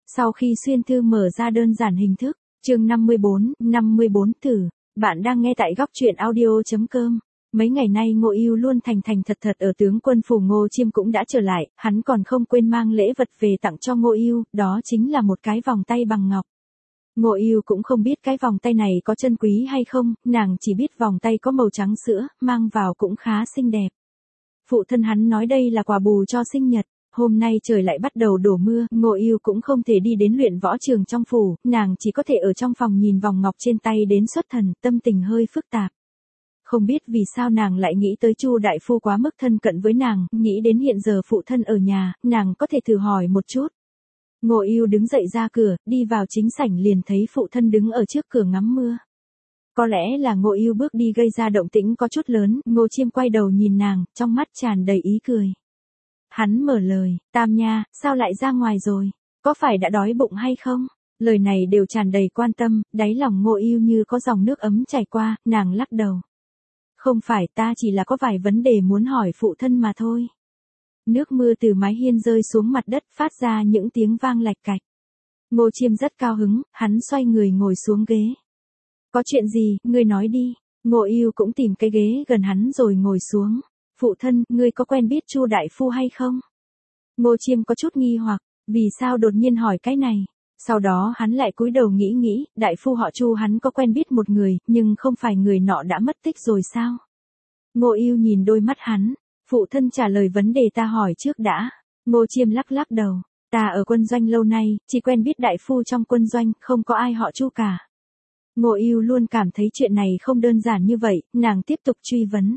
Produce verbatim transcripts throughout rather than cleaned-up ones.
Sau khi xuyên thư mở ra đơn giản hình thức, chương năm mươi bốn, năm mươi bốn tử, bạn đang nghe tại góc truyện audio.com. Mấy ngày nay Ngô Ưu luôn thành thành thật thật ở tướng quân phủ. Ngô Chiêm cũng đã trở lại, hắn còn không quên mang lễ vật về tặng cho Ngô Ưu, đó chính là một cái vòng tay bằng ngọc. Ngô Ưu cũng không biết cái vòng tay này có chân quý hay không, nàng chỉ biết vòng tay có màu trắng sữa, mang vào cũng khá xinh đẹp. Phụ thân hắn nói đây là quà bù cho sinh nhật. Hôm nay trời lại bắt đầu đổ mưa, Ngô Ưu cũng không thể đi đến luyện võ trường trong phủ, nàng chỉ có thể ở trong phòng nhìn vòng ngọc trên tay đến xuất thần, tâm tình hơi phức tạp. Không biết vì sao nàng lại nghĩ tới Chu đại phu quá mức thân cận với nàng, nghĩ đến hiện giờ phụ thân ở nhà, nàng có thể thử hỏi một chút. Ngô Ưu đứng dậy ra cửa, đi vào chính sảnh liền thấy phụ thân đứng ở trước cửa ngắm mưa. Có lẽ là Ngô Ưu bước đi gây ra động tĩnh có chút lớn, Ngô Chiêm quay đầu nhìn nàng, trong mắt tràn đầy ý cười. Hắn mở lời, Tam Nha, sao lại ra ngoài rồi? Có phải đã đói bụng hay không? Lời này đều tràn đầy quan tâm, đáy lòng Ngô Ưu như có dòng nước ấm chảy qua, nàng lắc đầu. Không phải, ta chỉ là có vài vấn đề muốn hỏi phụ thân mà thôi. Nước mưa từ mái hiên rơi xuống mặt đất phát ra những tiếng vang lạch cạch. Ngô Chiêm rất cao hứng, hắn xoay người ngồi xuống ghế. Có chuyện gì, ngươi nói đi. Ngô Ưu cũng tìm cái ghế gần hắn rồi ngồi xuống. Phụ thân, ngươi có quen biết Chu đại phu hay không? Ngô Chiêm có chút nghi hoặc, vì sao đột nhiên hỏi cái này? Sau đó hắn lại cúi đầu nghĩ nghĩ, đại phu họ Chu hắn có quen biết một người, nhưng không phải người nọ đã mất tích rồi sao? Ngô Ưu nhìn đôi mắt hắn, phụ thân trả lời vấn đề ta hỏi trước đã. Ngô Chiêm lắc lắc đầu, ta ở quân doanh lâu nay, chỉ quen biết đại phu trong quân doanh, không có ai họ Chu cả. Ngô Ưu luôn cảm thấy chuyện này không đơn giản như vậy, nàng tiếp tục truy vấn.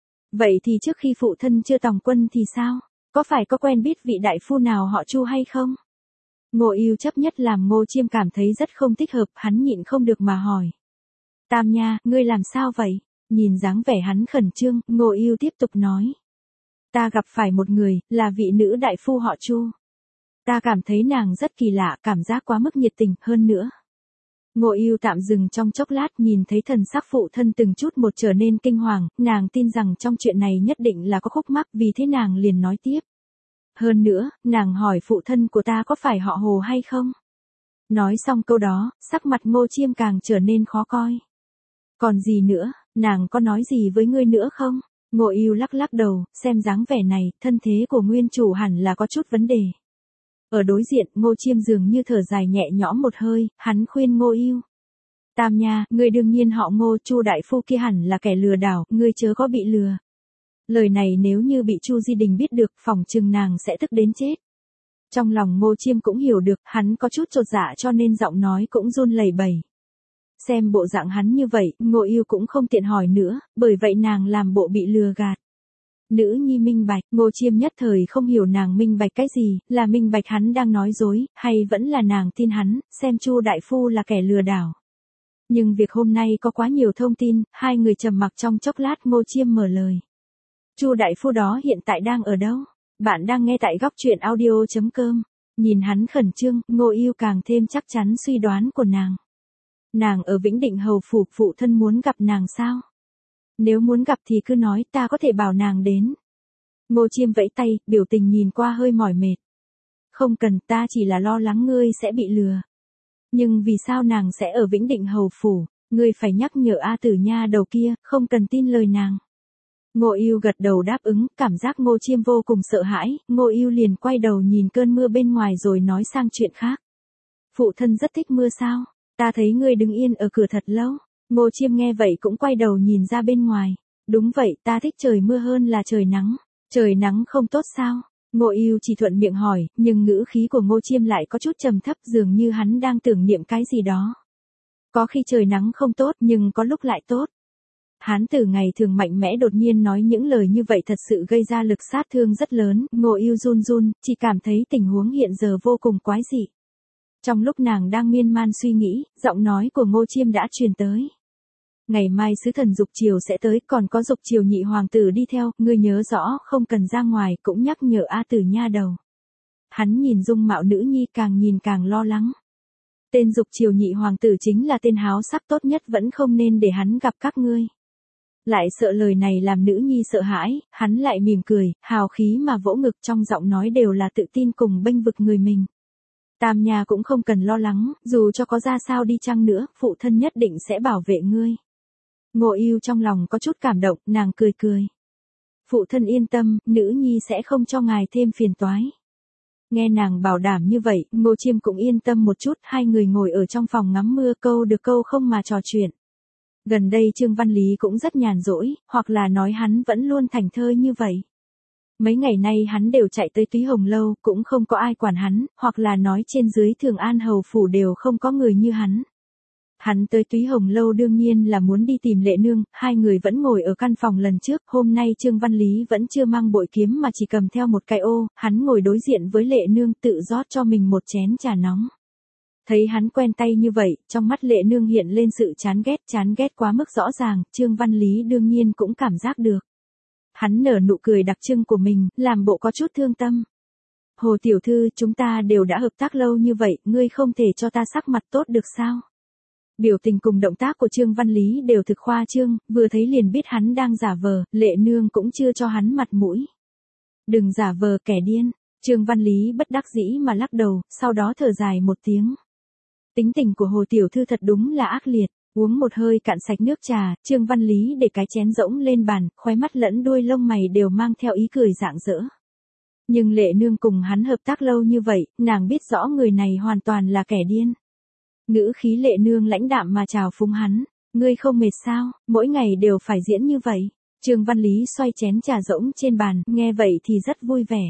Vậy thì trước khi phụ thân chưa tòng quân thì sao? Có phải có quen biết vị đại phu nào họ Chu hay không? Ngô Ưu chấp nhất làm Ngô Chiêm cảm thấy rất không thích hợp, hắn nhịn không được mà hỏi. Tam Nha, ngươi làm sao vậy? Nhìn dáng vẻ hắn khẩn trương, Ngô Ưu tiếp tục nói. Ta gặp phải một người, là vị nữ đại phu họ Chu. Ta cảm thấy nàng rất kỳ lạ, cảm giác quá mức nhiệt tình, hơn nữa. Ngô Ưu tạm dừng trong chốc lát, nhìn thấy thần sắc phụ thân từng chút một trở nên kinh hoàng, nàng tin rằng trong chuyện này nhất định là có khúc mắc, vì thế nàng liền nói tiếp. Hơn nữa, nàng hỏi phụ thân của ta có phải họ Hồ hay không? Nói xong câu đó, sắc mặt Ngô Chiêm càng trở nên khó coi. Còn gì nữa, nàng có nói gì với ngươi nữa không? Ngô Ưu lắc lắc đầu, xem dáng vẻ này, thân thế của nguyên chủ hẳn là có chút vấn đề. Ở đối diện, Ngô Chiêm dường như thở dài nhẹ nhõm một hơi, hắn khuyên Ngô Ưu. Tam Nha, ngươi đương nhiên họ Ngô, Chu đại phu kia hẳn là kẻ lừa đảo, ngươi chớ có bị lừa. Lời này nếu như bị Chu Di Đình biết được, phỏng chừng nàng sẽ tức đến chết. Trong lòng Ngô Chiêm cũng hiểu được, hắn có chút chột dạ cho nên giọng nói cũng run lẩy bẩy. Xem bộ dạng hắn như vậy, Ngô Ưu cũng không tiện hỏi nữa, bởi vậy nàng làm bộ bị lừa gạt. Nữ nhi minh bạch, Ngô Chiêm nhất thời không hiểu nàng minh bạch cái gì, là minh bạch hắn đang nói dối, hay vẫn là nàng tin hắn, xem Chu đại phu là kẻ lừa đảo. Nhưng việc hôm nay có quá nhiều thông tin, hai người trầm mặc trong chốc lát. Ngô Chiêm mở lời. Chu đại phu đó hiện tại đang ở đâu? Bạn đang nghe tại góc truyện audio.com. Nhìn hắn khẩn trương, Ngô Ưu càng thêm chắc chắn suy đoán của nàng. Nàng ở Vĩnh Định hầu phủ, phụ thân muốn gặp nàng sao? Nếu muốn gặp thì cứ nói, ta có thể bảo nàng đến. Ngô Chiêm vẫy tay, biểu tình nhìn qua hơi mỏi mệt. Không cần, ta chỉ là lo lắng ngươi sẽ bị lừa. Nhưng vì sao nàng sẽ ở Vĩnh Định hầu phủ? Ngươi phải nhắc nhở A Tử Nha đầu kia, không cần tin lời nàng. Ngô Ưu gật đầu đáp ứng, cảm giác Ngô Chiêm vô cùng sợ hãi, Ngô Ưu liền quay đầu nhìn cơn mưa bên ngoài rồi nói sang chuyện khác. Phụ thân rất thích mưa sao? Ta thấy ngươi đứng yên ở cửa thật lâu. Ngô Chiêm nghe vậy cũng quay đầu nhìn ra bên ngoài. Đúng vậy, ta thích trời mưa hơn là trời nắng. Trời nắng không tốt sao? Ngô Ưu chỉ thuận miệng hỏi, nhưng ngữ khí của Ngô Chiêm lại có chút trầm thấp, dường như hắn đang tưởng niệm cái gì đó. Có khi trời nắng không tốt, nhưng có lúc lại tốt. Hán tử ngày thường mạnh mẽ đột nhiên nói những lời như vậy thật sự gây ra lực sát thương rất lớn. Ngô Ưu run run, chỉ cảm thấy tình huống hiện giờ vô cùng quái dị. Trong lúc nàng đang miên man suy nghĩ, giọng nói của Ngô Chiêm đã truyền tới. Ngày mai sứ thần Dục Triều sẽ tới, còn có Dục Triều nhị hoàng tử đi theo, ngươi nhớ rõ, không cần ra ngoài, cũng nhắc nhở A Tử Nha đầu. Hắn nhìn dung mạo nữ nhi càng nhìn càng lo lắng. Tên Dục Triều nhị hoàng tử chính là tên háo sắc tốt nhất, vẫn không nên để hắn gặp các ngươi. Lại sợ lời này làm nữ nhi sợ hãi, hắn lại mỉm cười, hào khí mà vỗ ngực, trong giọng nói đều là tự tin cùng bênh vực người mình. Tam Nha cũng không cần lo lắng, dù cho có ra sao đi chăng nữa, phụ thân nhất định sẽ bảo vệ ngươi. Ngô Ưu trong lòng có chút cảm động, nàng cười cười. Phụ thân yên tâm, nữ nhi sẽ không cho ngài thêm phiền toái. Nghe nàng bảo đảm như vậy, Ngô Chiêm cũng yên tâm một chút, hai người ngồi ở trong phòng ngắm mưa câu được câu không mà trò chuyện. Gần đây Trương Văn Lý cũng rất nhàn rỗi, hoặc là nói hắn vẫn luôn thảnh thơi như vậy. Mấy ngày nay hắn đều chạy tới Túy Hồng Lâu, cũng không có ai quản hắn, hoặc là nói trên dưới Thường An Hầu Phủ đều không có người như hắn. Hắn tới Túy Hồng Lâu đương nhiên là muốn đi tìm Lệ Nương, hai người vẫn ngồi ở căn phòng lần trước, hôm nay Trương Văn Lý vẫn chưa mang bội kiếm mà chỉ cầm theo một cái ô, hắn ngồi đối diện với Lệ Nương tự rót cho mình một chén trà nóng. Thấy hắn quen tay như vậy, trong mắt Lệ Nương hiện lên sự chán ghét, chán ghét quá mức rõ ràng, Trương Văn Lý đương nhiên cũng cảm giác được. Hắn nở nụ cười đặc trưng của mình, làm bộ có chút thương tâm. Hồ tiểu thư, chúng ta đều đã hợp tác lâu như vậy, ngươi không thể cho ta sắc mặt tốt được sao? Biểu tình cùng động tác của Trương Văn Lý đều thực khoa trương, vừa thấy liền biết hắn đang giả vờ, Lệ Nương cũng chưa cho hắn mặt mũi. Đừng giả vờ kẻ điên, Trương Văn Lý bất đắc dĩ mà lắc đầu, sau đó thở dài một tiếng. Tính tình của Hồ tiểu thư thật đúng là ác liệt, uống một hơi cạn sạch nước trà, Trương Văn Lý để cái chén rỗng lên bàn, khóe mắt lẫn đuôi lông mày đều mang theo ý cười rạng rỡ. Nhưng Lệ Nương cùng hắn hợp tác lâu như vậy, nàng biết rõ người này hoàn toàn là kẻ điên. Ngữ khí Lệ Nương lãnh đạm mà chào phúng hắn, ngươi không mệt sao, mỗi ngày đều phải diễn như vậy. Trương Văn Lý xoay chén trà rỗng trên bàn, nghe vậy thì rất vui vẻ.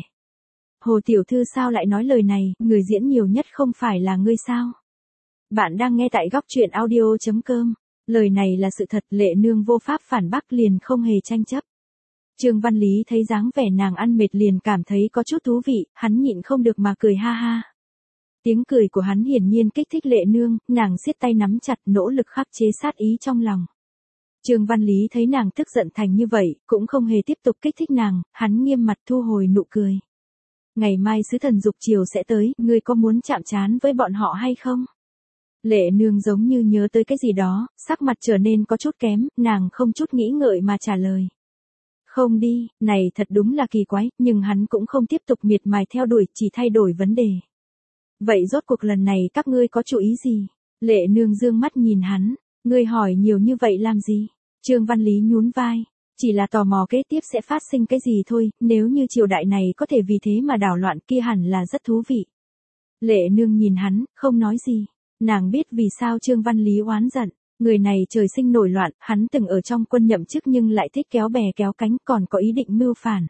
Hồ tiểu thư sao lại nói lời này, người diễn nhiều nhất không phải là ngươi sao? Bạn đang nghe tại góc truyện audio chấm com, lời này là sự thật, Lệ Nương vô pháp phản bác liền không hề tranh chấp. Trương Văn Lý thấy dáng vẻ nàng ăn mệt liền cảm thấy có chút thú vị, hắn nhịn không được mà cười ha ha. Tiếng cười của hắn hiển nhiên kích thích Lệ Nương, nàng siết tay nắm chặt nỗ lực khắc chế sát ý trong lòng. Trương Văn Lý thấy nàng tức giận thành như vậy, cũng không hề tiếp tục kích thích nàng, hắn nghiêm mặt thu hồi nụ cười. Ngày mai sứ thần dục chiều sẽ tới, ngươi có muốn chạm trán với bọn họ hay không? Lệ Nương giống như nhớ tới cái gì đó, sắc mặt trở nên có chút kém, nàng không chút nghĩ ngợi mà trả lời. Không đi, này thật đúng là kỳ quái, nhưng hắn cũng không tiếp tục miệt mài theo đuổi, chỉ thay đổi vấn đề. Vậy rốt cuộc lần này các ngươi có chủ ý gì? Lệ Nương dương mắt nhìn hắn, ngươi hỏi nhiều như vậy làm gì? Trương Văn Lý nhún vai, chỉ là tò mò kế tiếp sẽ phát sinh cái gì thôi, nếu như triều đại này có thể vì thế mà đảo loạn kia hẳn là rất thú vị. Lệ Nương nhìn hắn, không nói gì. Nàng biết vì sao Trương Văn Lý oán giận, người này trời sinh nổi loạn, hắn từng ở trong quân nhậm chức nhưng lại thích kéo bè kéo cánh còn có ý định mưu phản.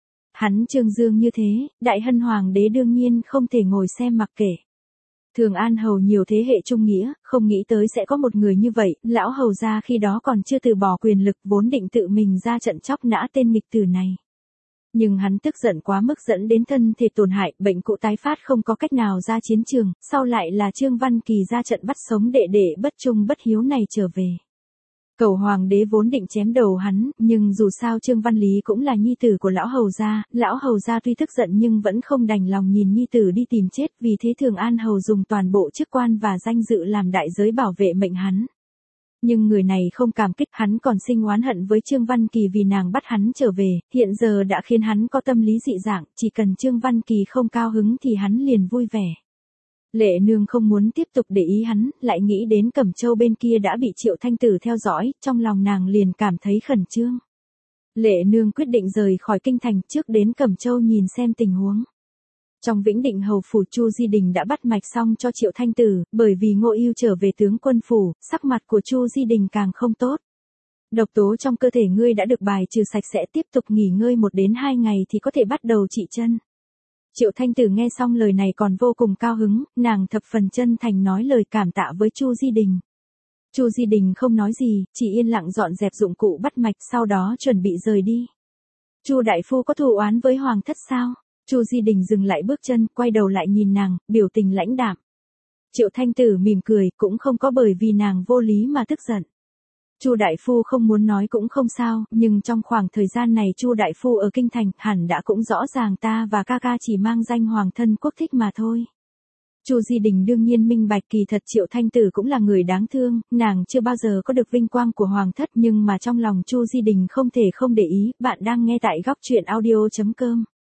Hắn Trương Dương như thế, Đại Hân Hoàng đế đương nhiên không thể ngồi xem mặc kệ. Thường An Hầu nhiều thế hệ trung nghĩa, không nghĩ tới sẽ có một người như vậy, lão hầu gia khi đó còn chưa từ bỏ quyền lực vốn định tự mình ra trận chóc nã tên nghịch tử này. Nhưng hắn tức giận quá mức dẫn đến thân thể tổn hại, bệnh cũ tái phát không có cách nào ra chiến trường, sau lại là Trương Văn Kỳ ra trận bắt sống đệ đệ bất trung bất hiếu này trở về. Cẩu hoàng đế vốn định chém đầu hắn, nhưng dù sao Trương Văn Lý cũng là nhi tử của lão hầu gia, lão hầu gia tuy tức giận nhưng vẫn không đành lòng nhìn nhi tử đi tìm chết, vì thế Thường An Hầu dùng toàn bộ chức quan và danh dự làm đại giới bảo vệ mệnh hắn. Nhưng người này không cảm kích, hắn còn sinh oán hận với Trương Văn Kỳ vì nàng bắt hắn trở về, hiện giờ đã khiến hắn có tâm lý dị dạng, chỉ cần Trương Văn Kỳ không cao hứng thì hắn liền vui vẻ. Lệ Nương không muốn tiếp tục để ý hắn, lại nghĩ đến Cẩm Châu bên kia đã bị Triệu Thanh Tử theo dõi, trong lòng nàng liền cảm thấy khẩn trương. Lệ Nương quyết định rời khỏi kinh thành trước đến Cẩm Châu nhìn xem tình huống. Trong Vĩnh Định Hầu phủ Chu Di Đình đã bắt mạch xong cho Triệu Thanh Tử, bởi vì Ngô Ưu trở về tướng quân phủ, sắc mặt của Chu Di Đình càng không tốt. Độc tố trong cơ thể ngươi đã được bài trừ sạch sẽ, tiếp tục nghỉ ngơi một đến hai ngày thì có thể bắt đầu trị chân. Triệu Thanh Tử nghe xong lời này còn vô cùng cao hứng, nàng thập phần chân thành nói lời cảm tạ với Chu Di Đình. Chu Di Đình không nói gì, chỉ yên lặng dọn dẹp dụng cụ bắt mạch sau đó chuẩn bị rời đi. Chu đại phu có thù oán với hoàng thất sao? Chu Di Đình dừng lại bước chân, quay đầu lại nhìn nàng, biểu tình lãnh đạm. Triệu Thanh Tử mỉm cười, cũng không có bởi vì nàng vô lý mà tức giận. Chu đại phu không muốn nói cũng không sao, nhưng trong khoảng thời gian này Chu đại phu ở kinh thành, hẳn đã cũng rõ ràng ta và ca ca chỉ mang danh hoàng thân quốc thích mà thôi. Chu Di Đình đương nhiên minh bạch, kỳ thật Triệu Thanh Tử cũng là người đáng thương, nàng chưa bao giờ có được vinh quang của hoàng thất, nhưng mà trong lòng Chu Di Đình không thể không để ý. Bạn đang nghe tại góc truyện audio chấm com.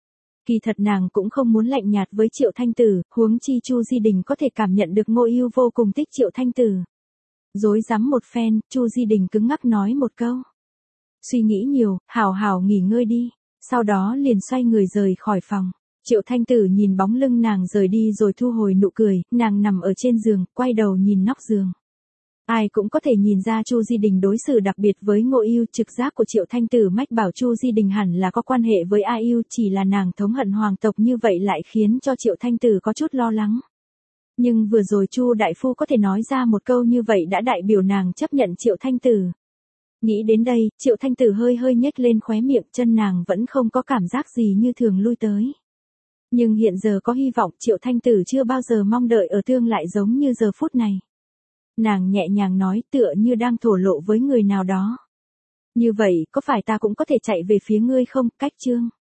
Kỳ thật nàng cũng không muốn lạnh nhạt với Triệu Thanh Tử, huống chi Chu Di Đình có thể cảm nhận được Ngô Ưu vô cùng thích Triệu Thanh Tử. Rối rắm một phen, Chu Di Đình cứng ngắc nói một câu. Suy nghĩ nhiều, hảo hảo nghỉ ngơi đi, sau đó liền xoay người rời khỏi phòng. Triệu Thanh Tử nhìn bóng lưng nàng rời đi rồi thu hồi nụ cười, nàng nằm ở trên giường, quay đầu nhìn nóc giường. Ai cũng có thể nhìn ra Chu Di Đình đối xử đặc biệt với Ngô Ưu, trực giác của Triệu Thanh Tử mách bảo Chu Di Đình hẳn là có quan hệ với A Ưu, chỉ là nàng thống hận hoàng tộc như vậy lại khiến cho Triệu Thanh Tử có chút lo lắng. Nhưng vừa rồi Chu đại phu có thể nói ra một câu như vậy đã đại biểu nàng chấp nhận Triệu Thanh Tử. Nghĩ đến đây, Triệu Thanh Tử hơi hơi nhếch lên khóe miệng, chân nàng vẫn không có cảm giác gì như thường lui tới. Nhưng hiện giờ có hy vọng, Triệu Thanh Tử chưa bao giờ mong đợi ở tương lại giống như giờ phút này. Nàng nhẹ nhàng nói, tựa như đang thổ lộ với người nào đó. Như vậy, có phải ta cũng có thể chạy về phía ngươi không? Cách chương.